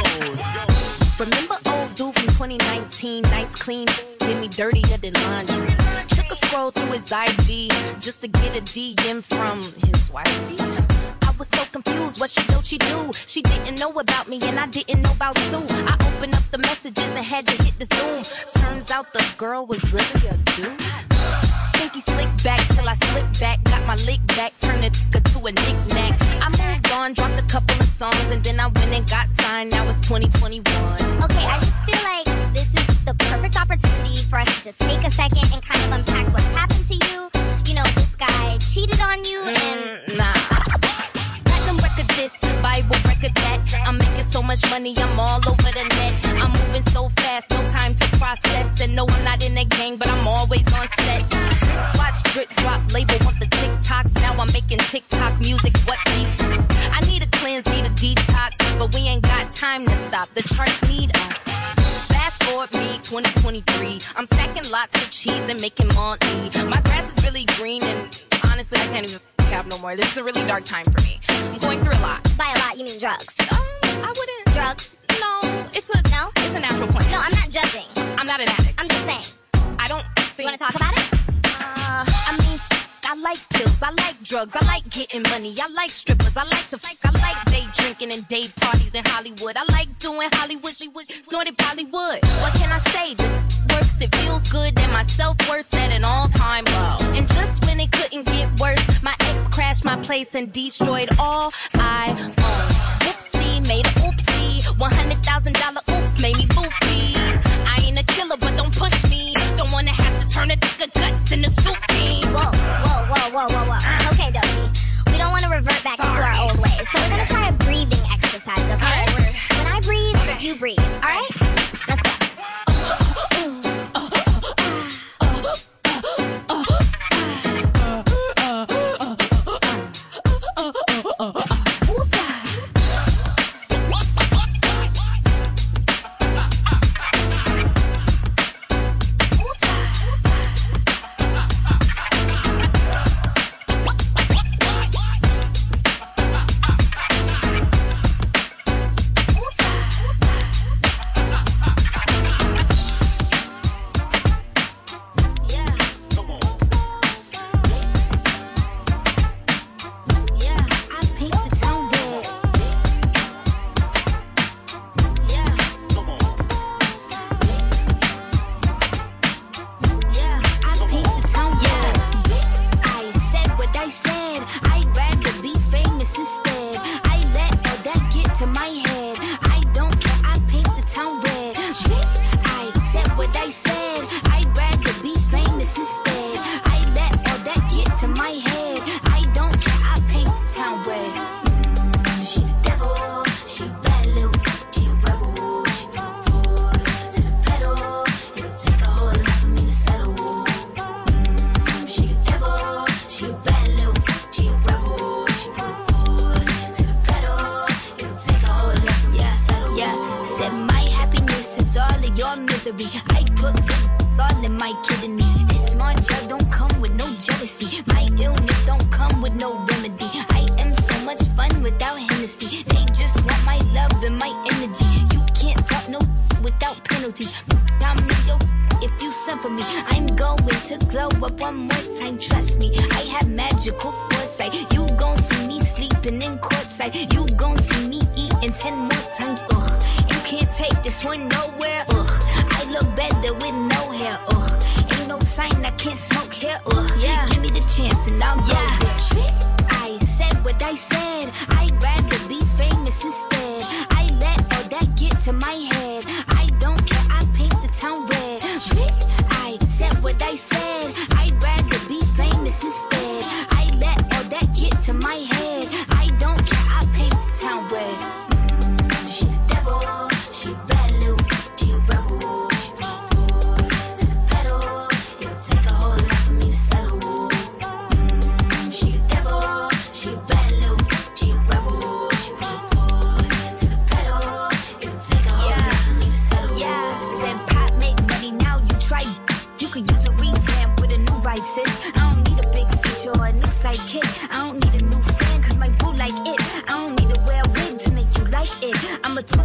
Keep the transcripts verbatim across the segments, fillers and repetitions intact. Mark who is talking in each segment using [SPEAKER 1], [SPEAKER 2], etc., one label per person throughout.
[SPEAKER 1] Remember old dude from twenty nineteen, nice clean, did me dirtier than laundry. Took a scroll through his I G just to get a D M from his wifey. I was so confused, what she know she do? She didn't know about me and I didn't know about Sue. I opened up the messages and had to hit the zoom. Turns out the girl was really a dude. Think he slicked back till I slipped back, got my lick back, turned it to a knick-knack. I moved on, dropped a couple of songs, and then I went and got signed. Now it's twenty twenty-one.
[SPEAKER 2] Okay, I just feel like this is the perfect opportunity for us to just take a second and kind of unpack what's happened to you. You know, this guy cheated on you and...
[SPEAKER 1] Mm, nah. Platinum record this, Bible record that. I'm making so much money, I'm all over the net. I'm moving so fast, no time to process. And no, I'm not in a gang, but I'm always on set. Wristwatch, drip drop, label want the TikToks. Now I'm making TikTok music, what beef? I need a cleanse, need a detox, but we ain't got time to stop. The charts need us. Fast forward me, twenty twenty-three. I'm stacking lots of cheese and making money. My grass is really green and honestly, I can't even have no more. This is a really dark time for me. I'm going through a lot.
[SPEAKER 2] By a lot, you mean drugs?
[SPEAKER 1] Um, I wouldn't.
[SPEAKER 2] Drugs?
[SPEAKER 1] No, it's a
[SPEAKER 2] no.
[SPEAKER 1] It's a natural plan.
[SPEAKER 2] No, I'm not judging.
[SPEAKER 1] I'm not an addict.
[SPEAKER 2] I'm just saying.
[SPEAKER 1] I don't think.
[SPEAKER 2] You want to talk about it?
[SPEAKER 1] Uh, I mean, I like pills, I like drugs, I like getting money, I like strippers, I like to fuck, I like day drinking and day parties in Hollywood. I like doing Hollywood, snorted Bollywood. What can I say? The works, it feels good, and my self-worth's at an all-time low. And just when it couldn't get worse, my ex crashed my place and destroyed all I own. Whoopsie, made a oopsie, one hundred thousand dollar oops made me loopy. I ain't a killer, but don't push me. Don't wanna have to turn a nigga guts into soup bean.
[SPEAKER 2] Whoa, whoa, whoa, whoa, whoa, whoa. Okay, Doechii. We don't want to revert back Sorry. to our old ways, so we're gonna try a breathing exercise, okay? Right, when I breathe, okay. you breathe, alright? Let's go.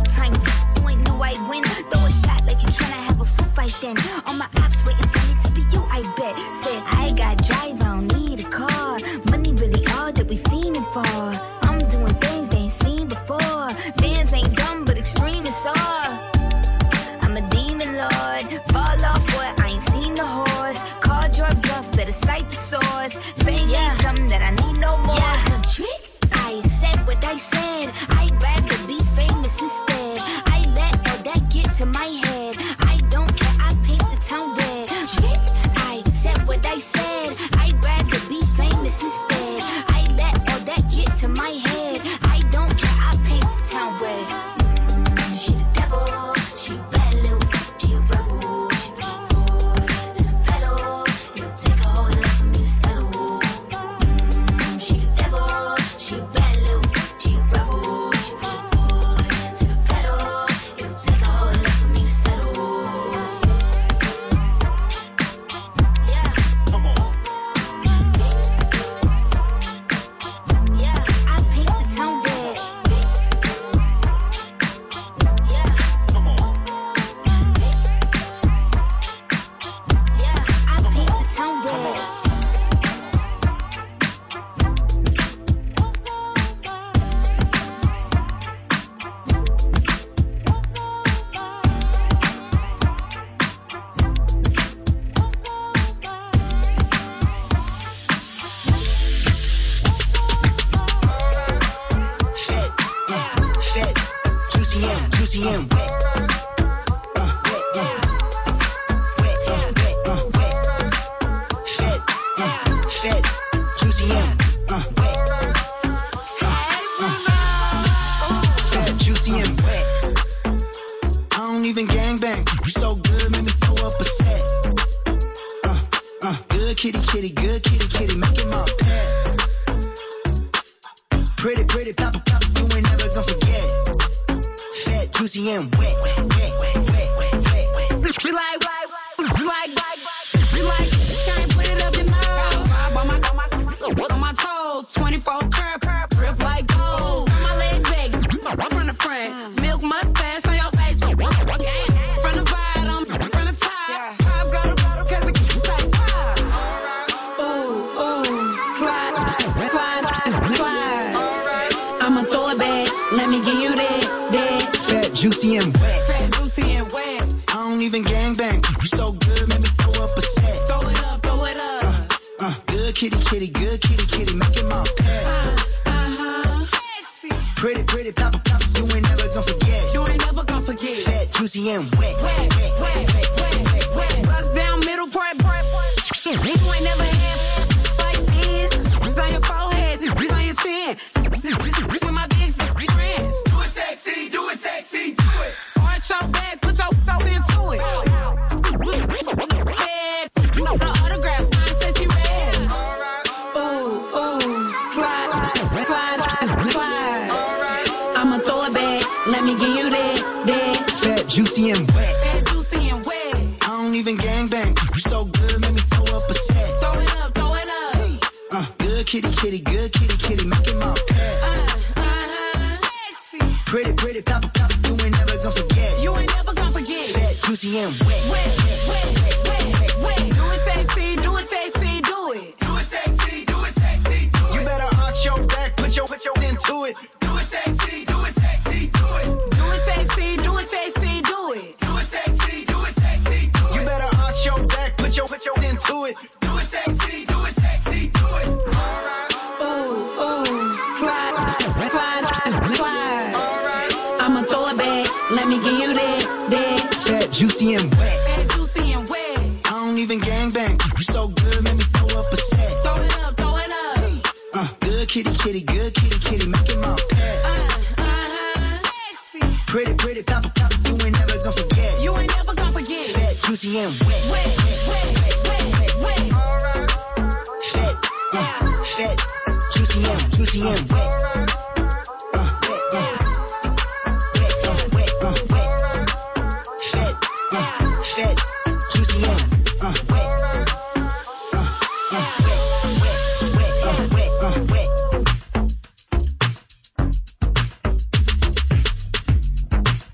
[SPEAKER 3] time. You ain't knew I'd win. Throw a shot like you tryna have a foot fight then. All my ops waiting for me to be you, I bet. Said, I got drive, I don't need a car. Money really all that we fiending for. I'm doing things they ain't seen before. Fans ain't dumb, but extreme is all. I'm a demon lord. Fall off what? I ain't seen the horse. Called your bluff, better cite the source. Fame yeah. ain't something that I need no more. Yeah. Cause trick, I said what I said. I'd rather be famous instead. I let all that get to my head. I don't care, I paint the town red. Trick, I said what I said. I'd rather be famous instead. I let all that get to my head. I don't care, I paint the town red. Mm, she the devil, she a bad little, she a rebel. She put her foot to the pedal. It'll take a whole lot for me to settle. Mm, she the devil, she a bad little, she a rebel. She put her foot to the pedal. It'll take a whole lot for me to settle. Yeah. Come on. Yeah, I paint the town red. Yeah. Come on. Yeah, I paint the town red.
[SPEAKER 4] Fed, uh, fed, juicy and juicy and wet. Uh, wet, uh, wet, uh, wet, uh, wet. Fed, uh, fed, juicy and uh, wet. Uh, uh, fed, juicy and wet. I don't even gangbang. You so good, make me throw up a set. Uh, uh, good kitty, kitty, good kitty, kitty, make it my pet. Pretty, pretty, papa, papa, you ain't never gonna forget. Fat, juicy, and wet, wet, wet, wet, wet, wet, wet.
[SPEAKER 5] We like, we like, we like, we like, can't put it up your nose. Vibe on my, on my, on my toes, twenty-four curb, grip like gold. Turn my legs back, from the front, milk mustache on your face. From the bottom, from the top, pop go to bottom, cause the kids like pop. Ooh, ooh, slide, slide, slide. I'ma throw it back, let me give you that, that.
[SPEAKER 4] Fat, juicy, and wet.
[SPEAKER 5] Fat, juicy, and wet.
[SPEAKER 4] I don't even gangbang. You so good, make me throw up a set.
[SPEAKER 5] Throw it up, throw it up.
[SPEAKER 4] Uh, uh, good kitty, kitty, good kitty, kitty, make it my pet.
[SPEAKER 5] Uh, uh-huh. Sexy.
[SPEAKER 4] Pretty, pretty, papa, papa, you ain't never gonna forget.
[SPEAKER 5] You ain't never gonna forget.
[SPEAKER 4] Fat, juicy, and wet.
[SPEAKER 5] Wet, wet, wet, wet, wet, wet. Bust down middle part, part, part. You ain't never had like this. It's on your forehead, it's on your chin. With my big friends.
[SPEAKER 6] Do it sexy, do it sexy, do it.
[SPEAKER 5] Arch your back, put your soul into it. Head, the autograph sign says you red. Ooh, ooh, slide, slide, slide. I'ma throw it back, let me give you that, that.
[SPEAKER 4] Fat, juicy, and wet.
[SPEAKER 5] Fat, juicy, and wet.
[SPEAKER 4] I don't even gangbang. You so good, make me throw up a set.
[SPEAKER 5] Throw it up, throw it up.
[SPEAKER 4] Uh, good kitty, kitty, good kitty, kitty, make it my pet.
[SPEAKER 5] Uh, uh-huh. Sexy.
[SPEAKER 4] Pretty, pretty, papa, papa, you ain't never gonna forget.
[SPEAKER 5] You ain't never gonna forget.
[SPEAKER 4] Fat, juicy, and wet.
[SPEAKER 5] Wet, wet, wet, wet, wet. Do it sexy, do it sexy, do it.
[SPEAKER 6] Do it sexy, do it sexy, do it.
[SPEAKER 4] You better arch your back, put your, put your into it.
[SPEAKER 6] Do it sexy, do it sexy, do it.
[SPEAKER 5] Do it sexy, do it sexy, do it.
[SPEAKER 6] Do it sexy, do it sexy, do it.
[SPEAKER 4] You better arch your back, put your, put your into it.
[SPEAKER 6] Do it sexy, do it sexy, do it.
[SPEAKER 5] Ooh, ooh, slide, slide, slide. I'ma throw it back, let me give you that, that.
[SPEAKER 4] Fat, juicy, and wet.
[SPEAKER 5] Fat, juicy, and wet.
[SPEAKER 4] I don't even gangbang. You so good, make me throw up a set.
[SPEAKER 5] Throw it up, throw it up.
[SPEAKER 4] Uh, good kitty, kitty, good kitty, kitty, make it my pet.
[SPEAKER 5] Uh, uh-huh. Sexy.
[SPEAKER 4] Pretty, pretty, papa, papa, you ain't never gonna forget.
[SPEAKER 5] You ain't never gonna forget.
[SPEAKER 4] Fat, juicy, and wet.
[SPEAKER 5] Wet, wet, wet, wet, wet.
[SPEAKER 4] Fat, uh, fat, juicy, and juicy, and wet. Uh, wet, uh, wet, uh, wet, uh, wet. Fat, uh, fat, juicy, and uh, wet. Uh, uh, wet, wet, uh, wet, uh, wet.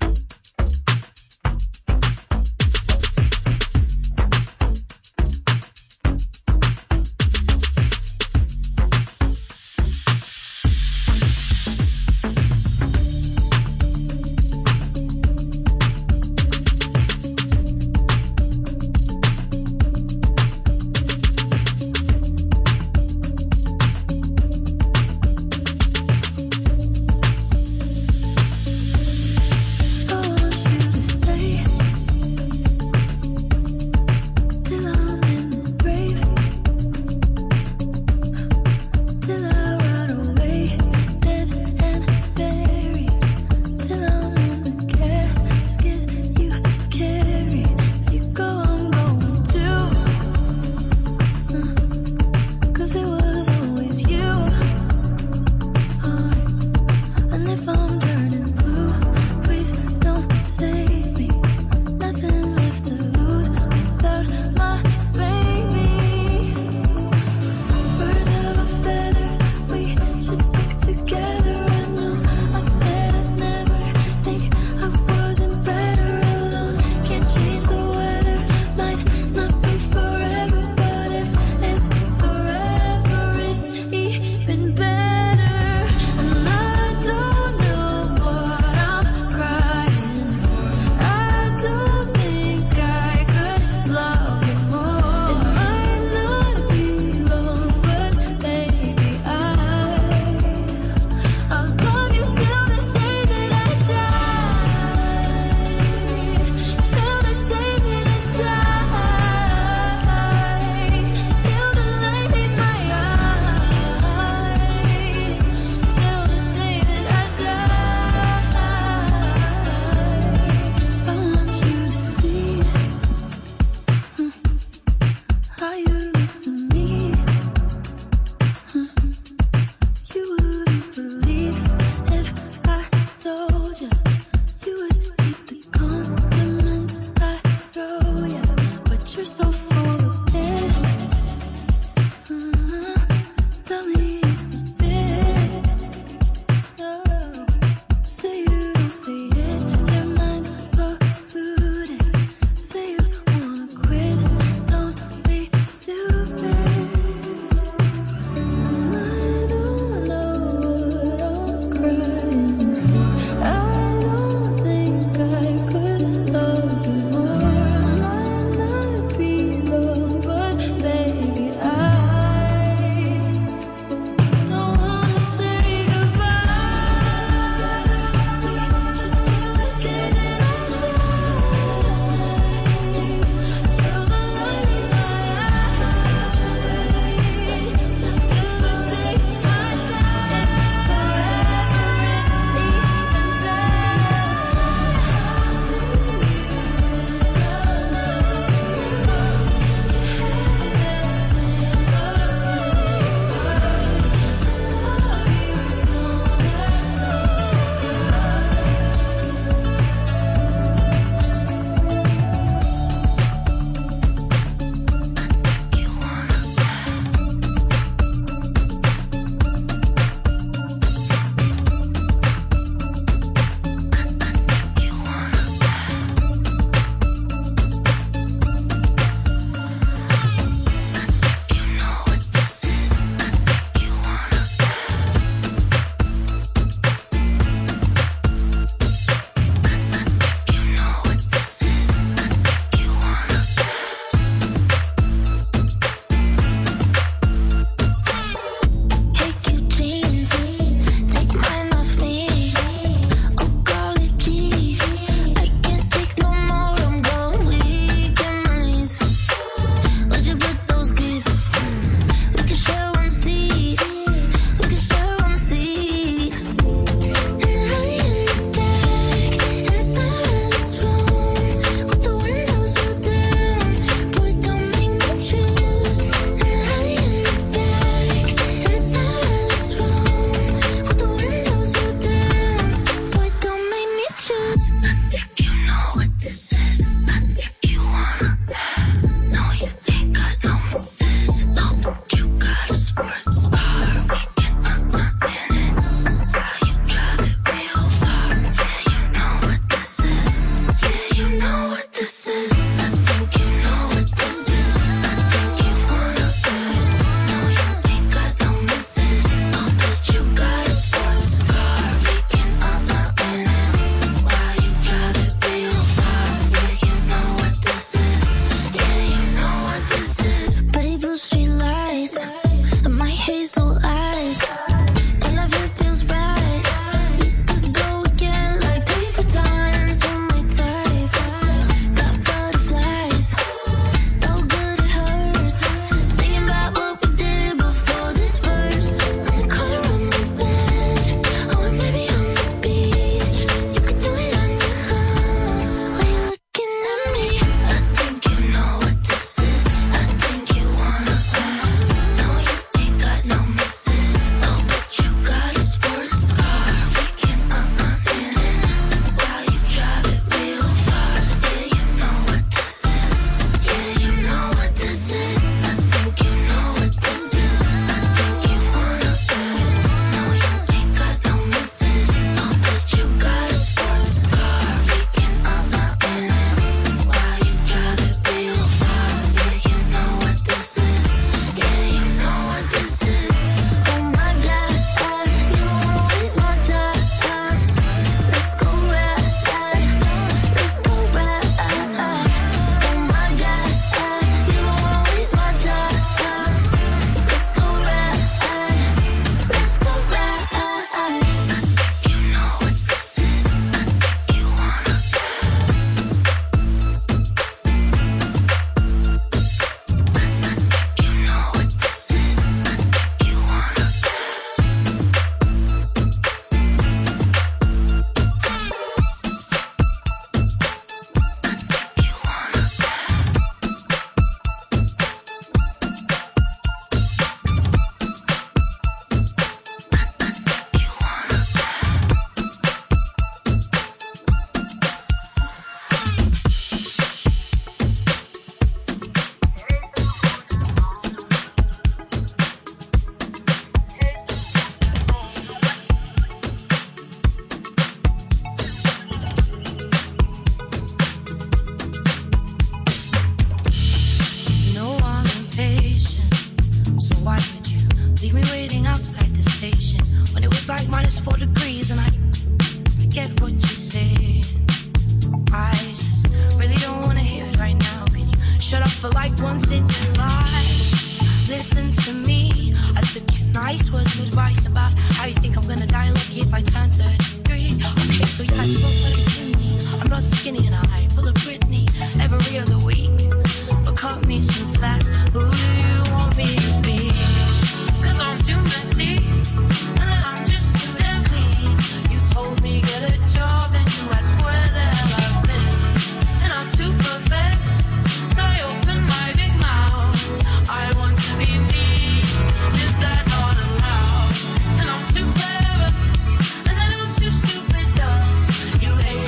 [SPEAKER 7] You hate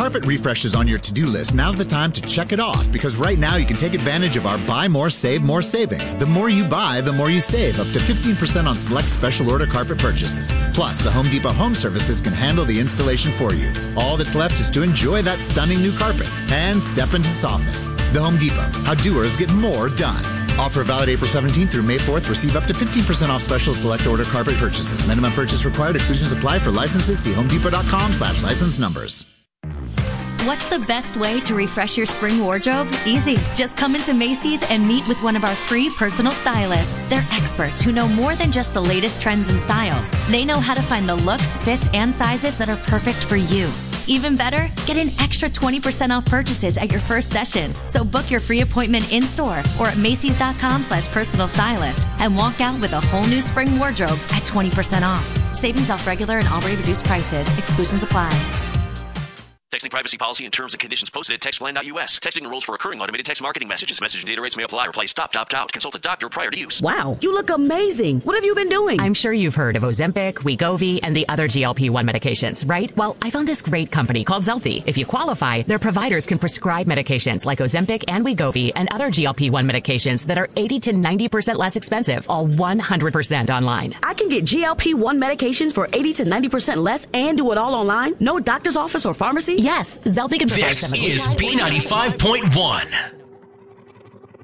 [SPEAKER 7] carpet refresh is on your to-do list, now's the time to check it off, because right now you can take advantage of our Buy More, Save More savings. The more you buy, the more you save, up to fifteen percent on select special order carpet purchases. Plus, the Home Depot Home Services can handle the installation for you. All that's left is to enjoy that stunning new carpet and step into softness. The Home Depot, how doers get more done. Offer valid April seventeenth through May fourth. Receive up to fifteen percent off special select order carpet purchases. Minimum purchase required. Exclusions apply. For licenses, see homedepot.com slash license numbers.
[SPEAKER 8] What's the best way to refresh your spring wardrobe? Easy. Just come into Macy's and meet with one of our free personal stylists. They're experts who know more than just the latest trends and styles. They know how to find the looks, fits, and sizes that are perfect for you. Even better, get an extra twenty percent off purchases at your first session. So book your free appointment in-store or at Macy's.com slash personal stylist and walk out with a whole new spring wardrobe at twenty percent off. Savings off regular and already reduced prices. Exclusions apply.
[SPEAKER 9] Texting privacy policy and terms and conditions posted at textplan dot U S. Texting enrolls for recurring automated text marketing messages. Message and data rates may apply. Reply stop, opt out. Consult a doctor prior to use.
[SPEAKER 10] Wow, you look amazing. What have you been doing?
[SPEAKER 11] I'm sure you've heard of Ozempic, Wegovy, and the other G L P one medications, right? Well, I found this great company called Zelfie. If you qualify, their providers can prescribe medications like Ozempic and Wegovy and other G L P one medications that are eighty to ninety percent less expensive, all one hundred percent online.
[SPEAKER 10] I can get G L P one medications for eighty to ninety percent less and do it all online? No doctor's office or pharmacy?
[SPEAKER 11] Yes, Zelfie can provide
[SPEAKER 12] This
[SPEAKER 11] some of
[SPEAKER 12] is B ninety-five point one.